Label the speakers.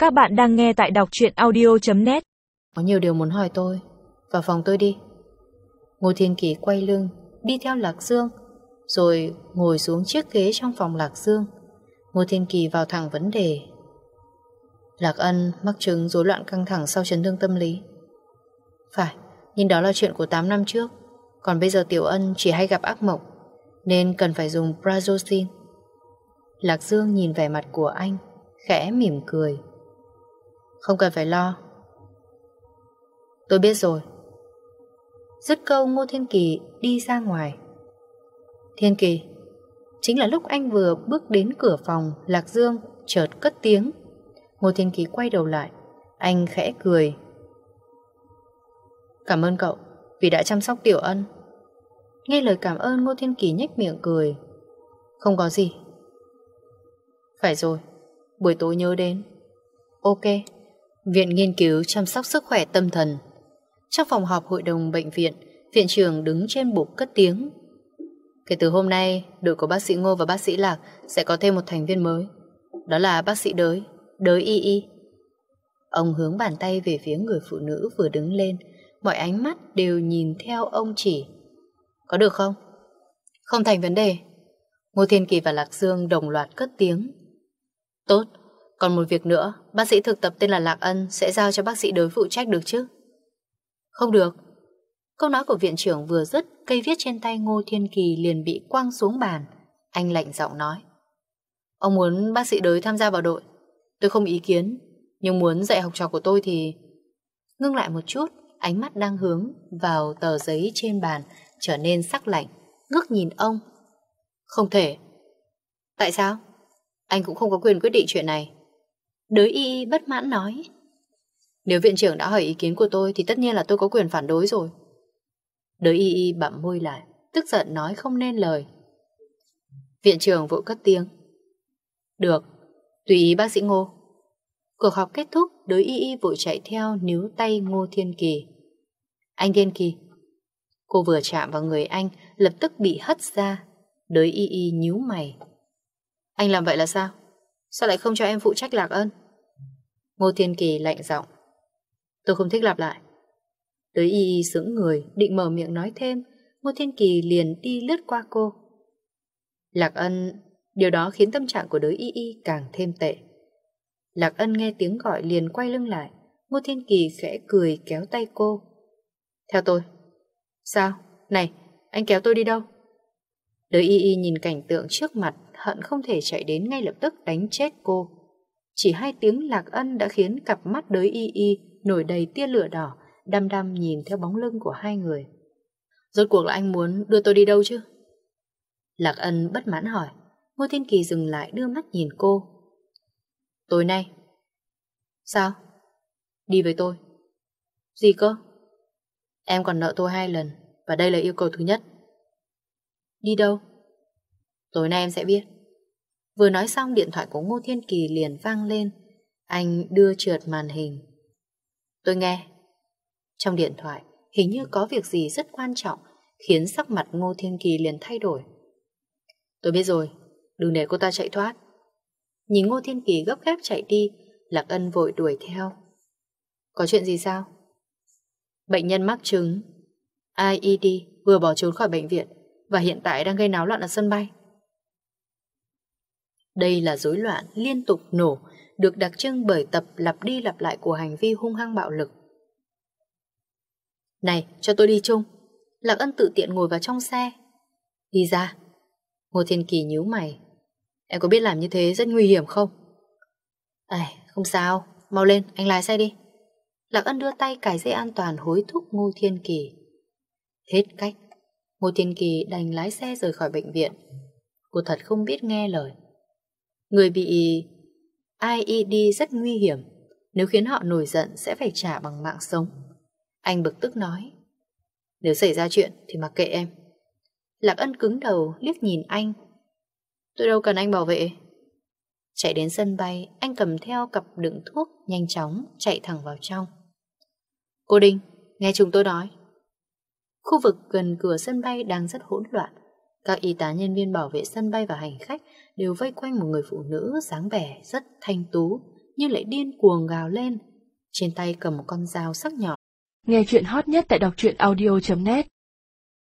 Speaker 1: Các bạn đang nghe tại đọc truyện audio.net.
Speaker 2: Có nhiều điều muốn hỏi tôi. Vào phòng tôi đi. Ngô Thiên Kỳ quay lưng đi theo Lạc Dương, rồi ngồi xuống chiếc ghế trong phòng Lạc Dương. Ngô Thiên Kỳ vào thẳng vấn đề. Lạc Ân mắc chứng rối loạn căng thẳng sau chấn thương tâm lý. Phải, nhưng đó là chuyện của 8 năm trước. Còn bây giờ Tiểu Ân chỉ hay gặp ác mộng, nên cần phải dùng Prazosin. Lạc Dương nhìn vẻ mặt của anh, khẽ mỉm cười. Không cần phải lo. Tôi biết rồi. Dứt câu, Ngô Thiên Kỳ đi ra ngoài. Thiên Kỳ. Chính là lúc anh vừa bước đến cửa phòng, Lạc Dương chợt cất tiếng. Ngô Thiên Kỳ quay đầu lại. Anh khẽ cười. Cảm ơn cậu vì đã chăm sóc Tiểu Ân. Nghe lời cảm ơn, Ngô Thiên Kỳ nhếch miệng cười. Không có gì. Phải rồi, buổi tối nhớ đến. Ok. Viện Nghiên cứu chăm sóc sức khỏe tâm thần. Trong phòng họp hội đồng bệnh viện, viện trưởng đứng trên bục cất tiếng. Kể từ hôm nay, đội của bác sĩ Ngô và bác sĩ Lạc sẽ có thêm một thành viên mới. Đó là bác sĩ Đới, Đới Y. Ông hướng bàn tay về phía người phụ nữ vừa đứng lên. Mọi ánh mắt đều nhìn theo ông chỉ. Có được không? Không thành vấn đề. Ngô Thiên Kỳ và Lạc Dương đồng loạt cất tiếng. Tốt. Còn một việc nữa, bác sĩ thực tập tên là Lạc Ân sẽ giao cho bác sĩ Đới phụ trách được chứ? Không được. Câu nói của viện trưởng vừa dứt, cây viết trên tay Ngô Thiên Kỳ liền bị quăng xuống bàn. Anh lạnh giọng nói. Ông muốn bác sĩ Đới tham gia vào đội. Tôi không ý kiến, nhưng muốn dạy học trò của tôi thì... Ngưng lại một chút, ánh mắt đang hướng vào tờ giấy trên bàn trở nên sắc lạnh, ngước nhìn ông. Không thể. Tại sao? Anh cũng không có quyền quyết định chuyện này. Đới Y bất mãn nói. Nếu viện trưởng đã hỏi ý kiến của tôi thì tất nhiên là tôi có quyền phản đối rồi. Đới Y bặm môi lại, tức giận nói không nên lời. Viện trưởng vội cất tiếng. Được, tùy ý bác sĩ Ngô. Cuộc họp kết thúc, Đới Y vội chạy theo níu tay Ngô Thiên Kỳ. Anh Thiên Kỳ. Cô vừa chạm vào người anh, lập tức bị hất ra. Đới Y nhíu mày. Anh làm vậy là sao? Sao lại không cho em phụ trách Lạc Ân? Ngô Thiên Kỳ lạnh giọng. Tôi không thích lặp lại. Đới Y sững người, định mở miệng nói thêm. Ngô Thiên Kỳ liền đi lướt qua cô. Lạc Ân. Điều đó khiến tâm trạng của Đới Y càng thêm tệ. Lạc Ân nghe tiếng gọi liền quay lưng lại. Ngô Thiên Kỳ khẽ cười kéo tay cô. Theo tôi. Sao? Này, anh kéo tôi đi đâu? Đới Y nhìn cảnh tượng trước mặt, hận không thể chạy đến ngay lập tức đánh chết cô. Chỉ 2 tiếng Lạc Ân đã khiến cặp mắt Đới Y nổi đầy tia lửa đỏ, đăm đăm nhìn theo bóng lưng của hai người. Rốt cuộc là anh muốn đưa tôi đi đâu chứ? Lạc Ân bất mãn hỏi. Ngô Thiên Kỳ dừng lại đưa mắt nhìn cô. Tối nay. Sao? Đi với tôi. Gì cơ? Em còn nợ tôi 2 lần, và đây là yêu cầu thứ nhất. Đi đâu? Tối nay em sẽ biết. Vừa nói xong, điện thoại của Ngô Thiên Kỳ liền vang lên. Anh đưa trượt màn hình. Tôi nghe. Trong điện thoại hình như có việc gì rất quan trọng, khiến sắc mặt Ngô Thiên Kỳ liền thay đổi. Tôi biết rồi, đừng để cô ta chạy thoát. Nhìn Ngô Thiên Kỳ gấp gáp chạy đi, Lạc Ân vội đuổi theo. Có chuyện gì sao? Bệnh nhân mắc chứng IED vừa bỏ trốn khỏi bệnh viện và hiện tại đang gây náo loạn ở sân bay. Đây là rối loạn liên tục nổ, được đặc trưng bởi tập lặp đi lặp lại của hành vi hung hăng bạo lực. Này, cho tôi đi chung. Lạc Ân tự tiện ngồi vào trong xe. Đi ra. Ngô Thiên Kỳ nhíu mày. Em có biết làm như thế rất nguy hiểm không? Không sao, mau lên, anh lái xe đi. Lạc Ân đưa tay cài dây an toàn hối thúc Ngô Thiên Kỳ. Hết cách, Ngô Thiên Kỳ đành lái xe rời khỏi bệnh viện. Cô thật không biết nghe lời. Người bị IED rất nguy hiểm. Nếu khiến họ nổi giận sẽ phải trả bằng mạng sống. Anh bực tức nói. Nếu xảy ra chuyện thì mặc kệ em. Lạc Ân cứng đầu liếc nhìn anh. Tôi đâu cần anh bảo vệ. Chạy đến sân bay, anh cầm theo cặp đựng thuốc, nhanh chóng chạy thẳng vào trong. Cô Đinh, nghe chúng tôi nói. Khu vực gần cửa sân bay đang rất hỗn loạn. Các y tá nhân viên bảo vệ sân bay và hành khách đều vây quanh một người phụ nữ dáng vẻ rất thanh tú, nhưng lại điên cuồng gào lên, trên tay cầm một con dao sắc nhọn.
Speaker 1: Nghe chuyện hot nhất tại đọc truyện audio.net